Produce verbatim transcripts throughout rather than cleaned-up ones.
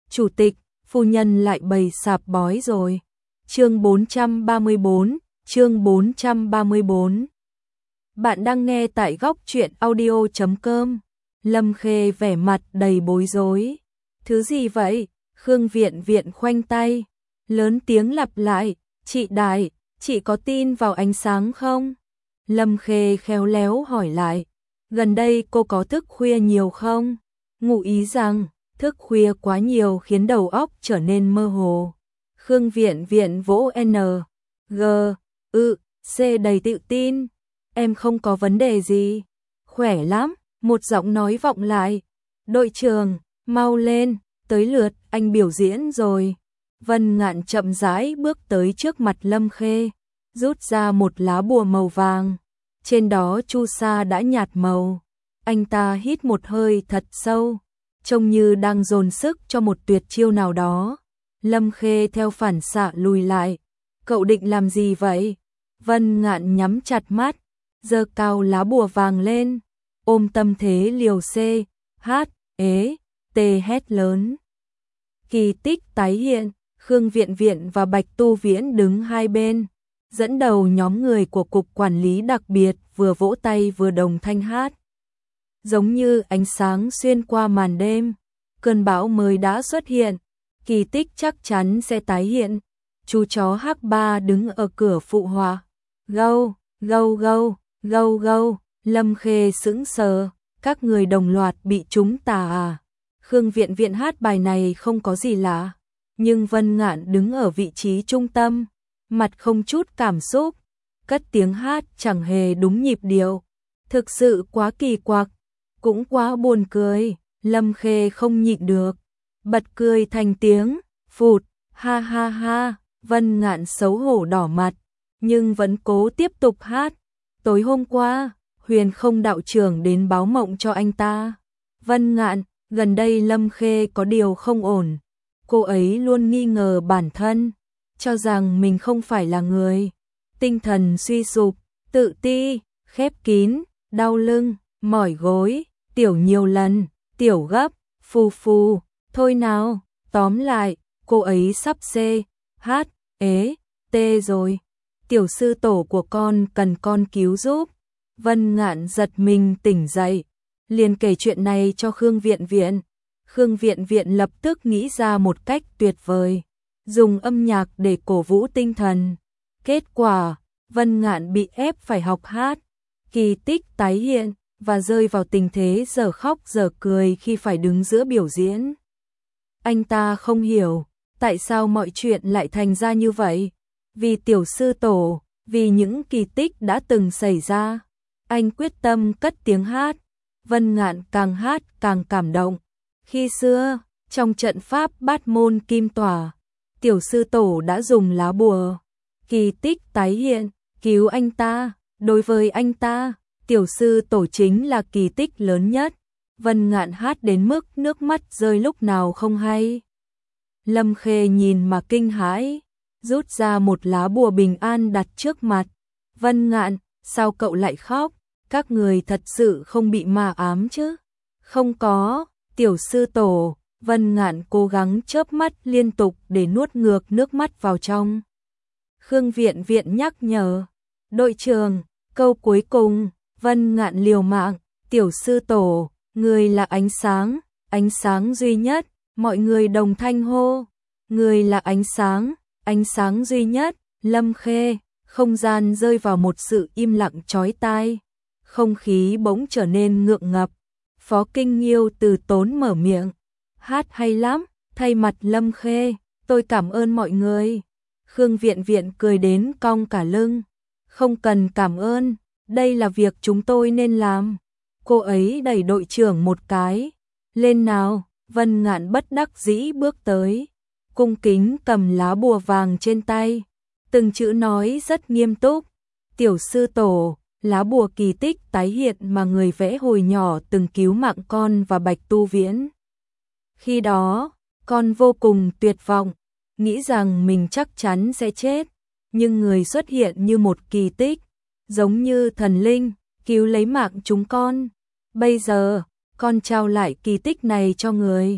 chủ tịch, phu nhân lại bày sạp bói rồi. Chương bốn trăm ba mươi bốn, chương bốn trăm ba mươi bốn. Bạn đang nghe tại góc truyện audio chấm com. Lâm Khê vẻ mặt đầy bối rối. Thứ gì vậy? Khương Viện Viện khoanh tay, lớn tiếng lặp lại, chị Đại, chị có tin vào ánh sáng không? Lâm Khê khéo léo hỏi lại, gần đây cô có thức khuya nhiều không? Ngụ ý rằng, thức khuya quá nhiều khiến đầu óc trở nên mơ hồ. Khương Viện Viện vỗ N, G, ư, C đầy tự tin. Em không có vấn đề gì. Khỏe lắm, một giọng nói vọng lại. Đội trưởng, mau lên, tới lượt anh biểu diễn rồi. Vân Ngạn chậm rãi bước tới trước mặt Lâm Khê, rút ra một lá bùa màu vàng. Trên đó chu sa đã nhạt màu. Anh ta hít một hơi thật sâu, trông như đang dồn sức cho một tuyệt chiêu nào đó. Lâm Khê theo phản xạ lùi lại. Cậu định làm gì vậy? Vân Ngạn nhắm chặt mắt, giơ cao lá bùa vàng lên, ôm tâm thế liều C, H, ế, T hét lớn. Kỳ tích tái hiện, Khương Viện Viện và Bạch Tu Viễn đứng hai bên, dẫn đầu nhóm người của Cục Quản lý đặc biệt vừa vỗ tay vừa đồng thanh hát. Giống như ánh sáng xuyên qua màn đêm, cơn bão mới đã xuất hiện, kỳ tích chắc chắn sẽ tái hiện. Chú chó hắc ba đứng ở cửa phụ họa. Gâu, gâu gâu, gâu gâu, Lâm Khê sững sờ, các người đồng loạt bị chúng tà à? Khương Viện Viện hát bài này không có gì lạ, nhưng Vân Ngạn đứng ở vị trí trung tâm, mặt không chút cảm xúc, cất tiếng hát chẳng hề đúng nhịp điệu. Thực sự quá kỳ quặc, cũng quá buồn cười, Lâm Khê không nhịn được, bật cười thành tiếng, phụt, ha ha ha, Vân Ngạn xấu hổ đỏ mặt, nhưng vẫn cố tiếp tục hát. Tối hôm qua, Huyền Không đạo trưởng đến báo mộng cho anh ta. Vân Ngạn, gần đây Lâm Khê có điều không ổn. Cô ấy luôn nghi ngờ bản thân, cho rằng mình không phải là người. Tinh thần suy sụp, tự ti, khép kín, đau lưng, mỏi gối, tiểu nhiều lần, tiểu gấp, phù phù. Thôi nào, tóm lại, cô ấy sắp C, H, ế, T rồi. Tiểu sư tổ của con cần con cứu giúp. Vân Ngạn giật mình tỉnh dậy, liền kể chuyện này cho Khương Viện Viện. Khương Viện Viện lập tức nghĩ ra một cách tuyệt vời, dùng âm nhạc để cổ vũ tinh thần. Kết quả, Vân Ngạn bị ép phải học hát, kỳ tích tái hiện, và rơi vào tình thế dở khóc dở cười khi phải đứng giữa biểu diễn. Anh ta không hiểu, tại sao mọi chuyện lại thành ra như vậy? Vì tiểu sư tổ, vì những kỳ tích đã từng xảy ra. Anh quyết tâm cất tiếng hát. Vân Ngạn càng hát càng cảm động. Khi xưa, trong trận pháp Bát Môn Kim Tỏa, tiểu sư tổ đã dùng lá bùa kỳ tích tái hiện, cứu anh ta. Đối với anh ta, tiểu sư tổ chính là kỳ tích lớn nhất. Vân Ngạn hát đến mức nước mắt rơi lúc nào không hay. Lâm Khê nhìn mà kinh hãi, rút ra một lá bùa bình an đặt trước mặt. Vân Ngạn, sao cậu lại khóc? Các người thật sự không bị ma ám chứ? Không có, tiểu sư tổ. Vân Ngạn cố gắng chớp mắt liên tục để nuốt ngược nước mắt vào trong. Khương Viện Viện nhắc nhở. Đội trưởng, câu cuối cùng. Vân Ngạn liều mạng. Tiểu sư tổ, người là ánh sáng, ánh sáng duy nhất. Mọi người đồng thanh hô. Người là ánh sáng, ánh sáng duy nhất. Lâm Khê, không gian rơi vào một sự im lặng chói tai. Không khí bỗng trở nên ngượng ngập. Phó Kinh Nghiêu từ tốn mở miệng. Hát hay lắm, thay mặt Lâm Khê, tôi cảm ơn mọi người. Khương Viện Viện cười đến cong cả lưng. Không cần cảm ơn, đây là việc chúng tôi nên làm. Cô ấy đẩy đội trưởng một cái. Lên nào, Vân Ngạn bất đắc dĩ bước tới, cung kính cầm lá bùa vàng trên tay. Từng chữ nói rất nghiêm túc. Tiểu sư tổ, lá bùa kỳ tích tái hiện mà người vẽ hồi nhỏ từng cứu mạng con và Bạch Tu Viễn. Khi đó, con vô cùng tuyệt vọng, nghĩ rằng mình chắc chắn sẽ chết, nhưng người xuất hiện như một kỳ tích, giống như thần linh, cứu lấy mạng chúng con. Bây giờ, con trao lại kỳ tích này cho người.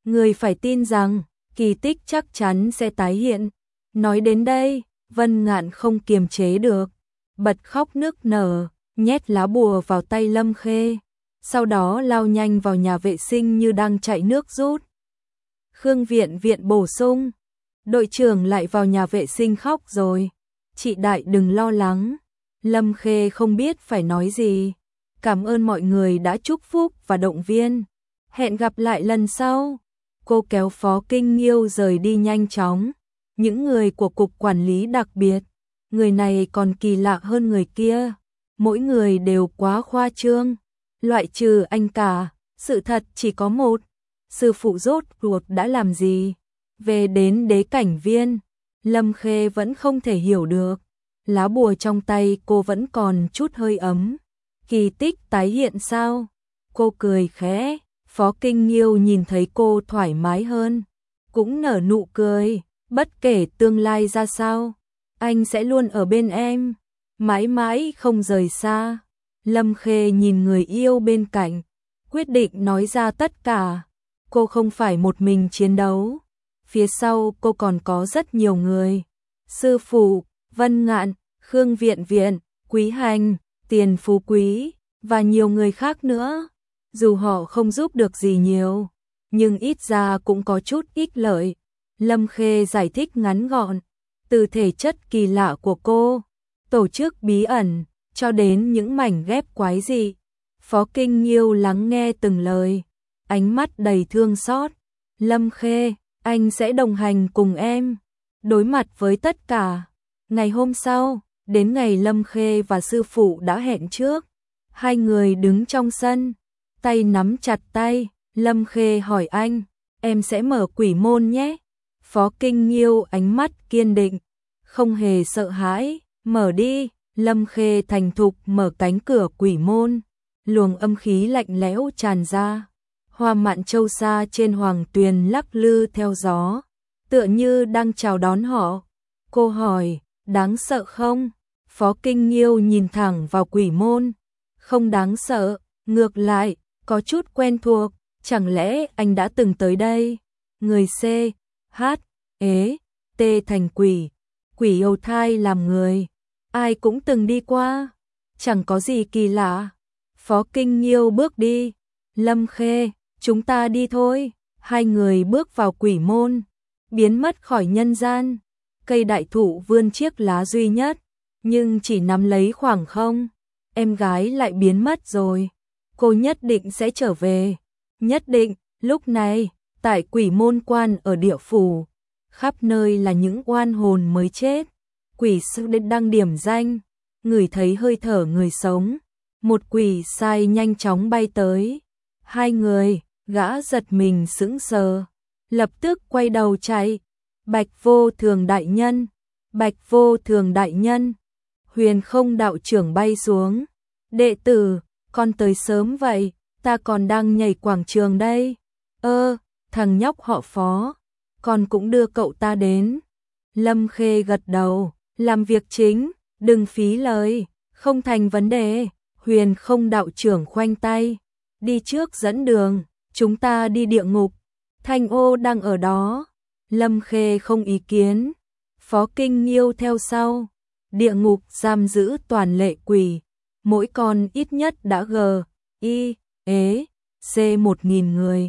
Người phải tin rằng, kỳ tích chắc chắn sẽ tái hiện. Nói đến đây, Vân Ngạn không kiềm chế được, bật khóc nức nở, nhét lá bùa vào tay Lâm Khê, sau đó lao nhanh vào nhà vệ sinh như đang chạy nước rút. Khương Viện Viện bổ sung, đội trưởng lại vào nhà vệ sinh khóc rồi. Chị Đại đừng lo lắng. Lâm Khê không biết phải nói gì. Cảm ơn mọi người đã chúc phúc và động viên. Hẹn gặp lại lần sau. Cô kéo Phó Kinh Nghiêu rời đi nhanh chóng. Những người của cục quản lý đặc biệt, người này còn kỳ lạ hơn người kia. Mỗi người đều quá khoa trương. Loại trừ anh cả, sự thật chỉ có một. Sư phụ rốt ruột đã làm gì? Về đến đế cảnh viên, Lâm Khê vẫn không thể hiểu được. Lá bùa trong tay cô vẫn còn chút hơi ấm. Kỳ tích tái hiện sao? Cô cười khẽ. Phó Kinh Nghiêu nhìn thấy cô thoải mái hơn, cũng nở nụ cười. Bất kể tương lai ra sao, anh sẽ luôn ở bên em, mãi mãi không rời xa. Lâm Khê nhìn người yêu bên cạnh, quyết định nói ra tất cả. Cô không phải một mình chiến đấu, phía sau cô còn có rất nhiều người. Sư phụ, Vân Ngạn, Khương Viện Viện, Quý Hành, Tiền Phú Quý và nhiều người khác nữa. Dù họ không giúp được gì nhiều, nhưng ít ra cũng có chút ích lợi. Lâm Khê giải thích ngắn gọn, từ thể chất kỳ lạ của cô, tổ chức bí ẩn, cho đến những mảnh ghép quái dị. Phó Kinh Nghiêu lắng nghe từng lời, ánh mắt đầy thương xót. Lâm Khê, anh sẽ đồng hành cùng em, đối mặt với tất cả. Ngày hôm sau, đến ngày Lâm Khê và sư phụ đã hẹn trước. Hai người đứng trong sân, tay nắm chặt tay. Lâm Khê hỏi anh, em sẽ mở quỷ môn nhé. Phó Kinh Nghiêu ánh mắt kiên định, không hề sợ hãi. Mở đi. Lâm Khê thành thục mở cánh cửa quỷ môn, luồng âm khí lạnh lẽo tràn ra. Hoa mạn châu sa trên hoàng tuyền lắc lư theo gió, tựa như đang chào đón họ. Cô hỏi, đáng sợ không? Phó Kinh Nghiêu nhìn thẳng vào quỷ môn, không đáng sợ, ngược lại, có chút quen thuộc. Chẳng lẽ anh đã từng tới đây? Người C, H, ế, T thành quỷ, quỷ yêu thai làm người, ai cũng từng đi qua, chẳng có gì kỳ lạ. Phó Kinh Nghiêu bước đi. Lâm Khê, chúng ta đi thôi. Hai người bước vào quỷ môn, biến mất khỏi nhân gian. Cây đại thụ vươn chiếc lá duy nhất, nhưng chỉ nắm lấy khoảng không. Em gái lại biến mất rồi. Cô nhất định sẽ trở về. Nhất định. Lúc này, tại quỷ môn quan ở địa phủ, khắp nơi là những oan hồn mới chết. Quỷ sư đang điểm danh, ngửi thấy hơi thở người sống. Một quỷ sai nhanh chóng bay tới. Hai người, gã giật mình sững sờ, lập tức quay đầu chạy. Bạch Vô Thường đại nhân, Bạch Vô Thường đại nhân. Huyền Không đạo trưởng bay xuống. Đệ tử, con tới sớm vậy, ta còn đang nhảy quảng trường đây. Ơ, thằng nhóc họ Phó, con cũng đưa cậu ta đến. Lâm Khê gật đầu, làm việc chính, đừng phí lời, không thành vấn đề. Huyền Không đạo trưởng khoanh tay, đi trước dẫn đường, chúng ta đi địa ngục. Thanh Ô đang ở đó. Lâm Khê không ý kiến. Phó Kinh Nghiêu theo sau. Địa ngục giam giữ toàn lệ quỷ, mỗi con ít nhất đã g, i, ế, c một nghìn người.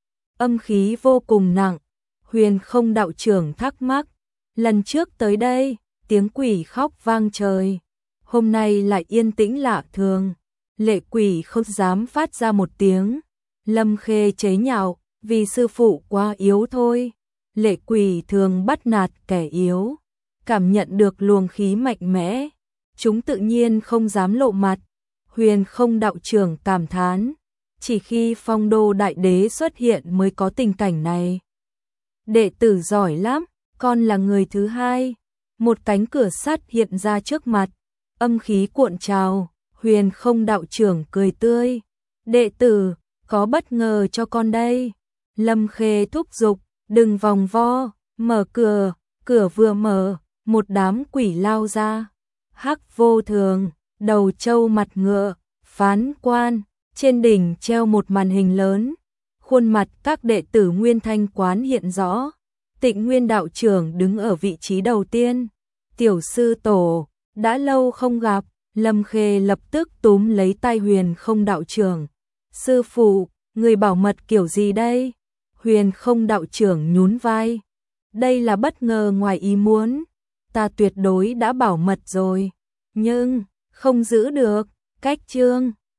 Âm khí vô cùng nặng. Huyền Không đạo trưởng thắc mắc, lần trước tới đây, tiếng quỷ khóc vang trời, hôm nay lại yên tĩnh lạ thường. Lệ quỷ không dám phát ra một tiếng. Lâm Khê chế nhạo, vì sư phụ quá yếu thôi. Lệ quỷ thường bắt nạt kẻ yếu, cảm nhận được luồng khí mạnh mẽ, chúng tự nhiên không dám lộ mặt. Huyền Không đạo trưởng cảm thán, chỉ khi Phong Đô đại đế xuất hiện mới có tình cảnh này. Đệ tử giỏi lắm, con là người thứ hai. Một cánh cửa sắt hiện ra trước mặt, âm khí cuộn trào. Huyền Không đạo trưởng cười tươi, đệ tử, có bất ngờ cho con đây. Lâm Khê thúc giục, đừng vòng vo, mở cửa. Cửa vừa mở, một đám quỷ lao ra. Hắc Vô Thường, đầu trâu mặt ngựa, Phán Quan, trên đỉnh treo một màn hình lớn. Khuôn mặt các đệ tử Nguyên Thanh quán hiện rõ. Tịnh Nguyên đạo trưởng đứng ở vị trí đầu tiên. Tiểu sư tổ, đã lâu không gặp. Lâm Khê lập tức túm lấy tay Huyền Không đạo trưởng. Sư phụ, người bảo mật kiểu gì đây? Huyền Không đạo trưởng nhún vai. Đây là bất ngờ ngoài ý muốn. Ta tuyệt đối đã bảo mật rồi. Nhưng, không giữ được. Cách chương